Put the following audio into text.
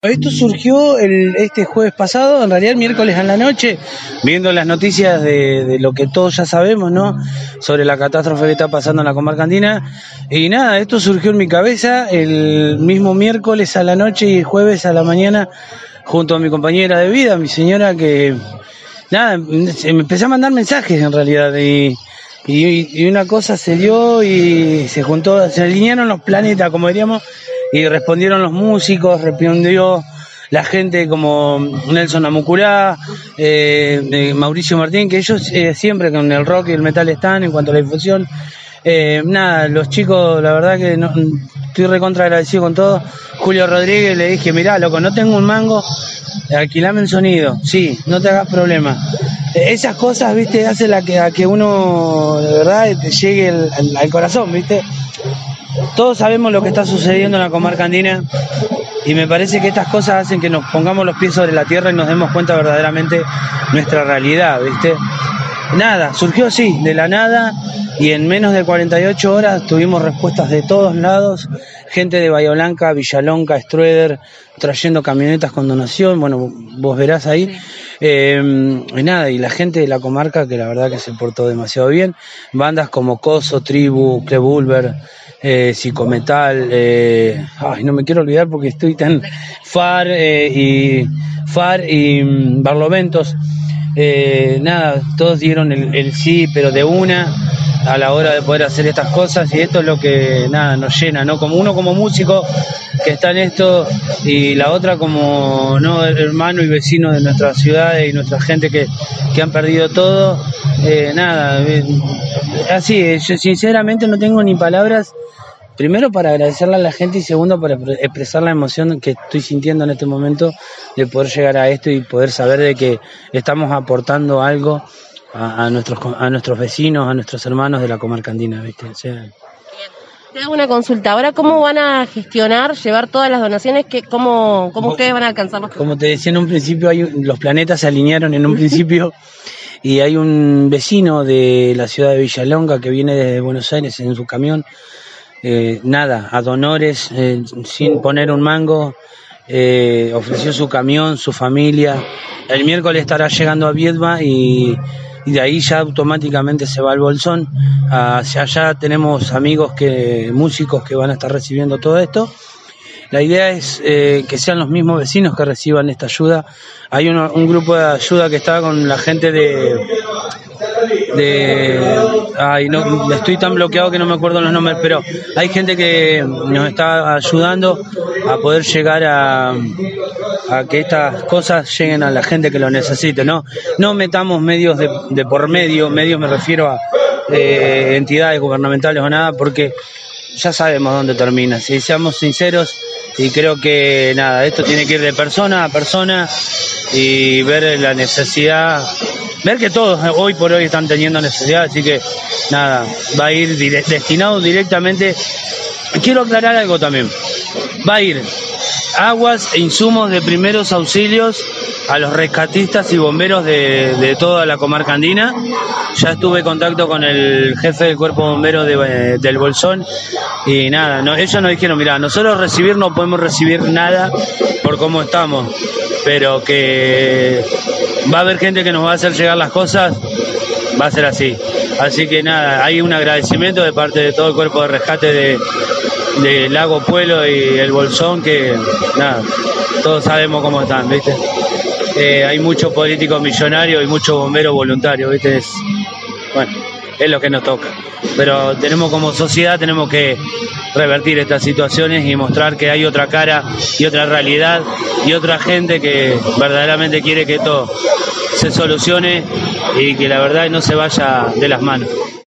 Esto surgió este jueves pasado, en realidad el miércoles en la noche, viendo las noticias de lo que todos ya sabemos, ¿no? Sobre la catástrofe que está pasando en la comarca andina. Y nada, esto surgió en mi cabeza el mismo miércoles a la noche y jueves a la mañana, junto a mi compañera de vida, mi señora, que nada, me empecé a mandar mensajes en realidad. Y una cosa se dio y se juntó, se alinearon los planetas, como diríamos, y respondieron los músicos, respondió la gente como Nelson Amucurá, Mauricio Martín, que ellos siempre con el rock y el metal están en cuanto a la difusión. Nada, los chicos, la verdad que no, estoy recontra agradecido con todo. Julio Rodríguez, le dije, mirá, loco, no tengo un mango, alquilame el sonido, sí, no te hagas problema. Esas cosas, viste, hacen a que uno de verdad te llegue al corazón, viste. Todos sabemos lo que está sucediendo en la comarca andina y me parece que estas cosas hacen que nos pongamos los pies sobre la tierra y nos demos cuenta verdaderamente nuestra realidad, ¿viste? Nada, surgió así, de la nada, y en menos de 48 horas tuvimos respuestas de todos lados, gente de Bahía Blanca, Villalonga, Strueder, trayendo camionetas con donación, bueno, vos verás ahí. Y nada, y la gente de la comarca que la verdad que se portó demasiado bien, bandas como Coso, Tribu, Clebulber, Psicometal, ay, no me quiero olvidar porque estoy tan Far y Barloventos, nada, todos dieron el sí, pero de una a la hora de poder hacer estas cosas, y esto es lo que nada nos llena, ¿no? Como uno como músico que está en esto, y la otra como no hermano y vecino de nuestras ciudades y nuestra gente que han perdido todo, nada, así, yo sinceramente no tengo ni palabras, primero para agradecerle a la gente y segundo para expresar la emoción que estoy sintiendo en este momento de poder llegar a esto y poder saber de que estamos aportando algo a nuestros vecinos, a nuestros hermanos de la comarca andina, ¿viste? O sea, te hago una consulta, ahora ¿cómo van a gestionar, llevar todas las donaciones? ¿Cómo ustedes van a alcanzarlos? Como te decía en un principio, los planetas se alinearon en un principio y hay un vecino de la ciudad de Villalonga que viene desde Buenos Aires en su camión, nada, ad honores, sin poner un mango, ofreció su camión, su familia. El miércoles estará llegando a Viedma y de ahí ya automáticamente se va al Bolsón. Hacia allá tenemos amigos músicos que van a estar recibiendo todo esto. La idea es que sean los mismos vecinos que reciban esta ayuda. Hay un grupo de ayuda que está con la gente ay, no, estoy tan bloqueado que no me acuerdo los nombres, pero hay gente que nos está ayudando a poder llegar a que estas cosas lleguen a la gente que lo necesite, ¿no? No metamos medios de por medio me refiero a entidades gubernamentales o nada, porque ya sabemos dónde termina. Si seamos sinceros, y creo que nada, esto tiene que ir de persona a persona y ver la necesidad, ver que todos hoy por hoy están teniendo necesidad, así que nada, va a ir destinado directamente. Quiero aclarar algo también, va a ir aguas e insumos de primeros auxilios a los rescatistas y bomberos de toda la comarca andina. Ya estuve en contacto con el jefe del cuerpo bombero del Bolsón y nada, ellos nos dijeron, mirá, nosotros no podemos recibir nada por cómo estamos, pero que va a haber gente que nos va a hacer llegar las cosas, va a ser así. Así que nada, hay un agradecimiento de parte de todo el cuerpo de rescate de Lago Puelo y el Bolsón, que nada, todos sabemos cómo están, ¿viste? Hay muchos políticos millonarios y muchos bomberos voluntarios, ¿viste? Bueno, es lo que nos toca. Pero como sociedad tenemos que revertir estas situaciones y mostrar que hay otra cara y otra realidad y otra gente que verdaderamente quiere que esto se solucione y que la verdad no se vaya de las manos.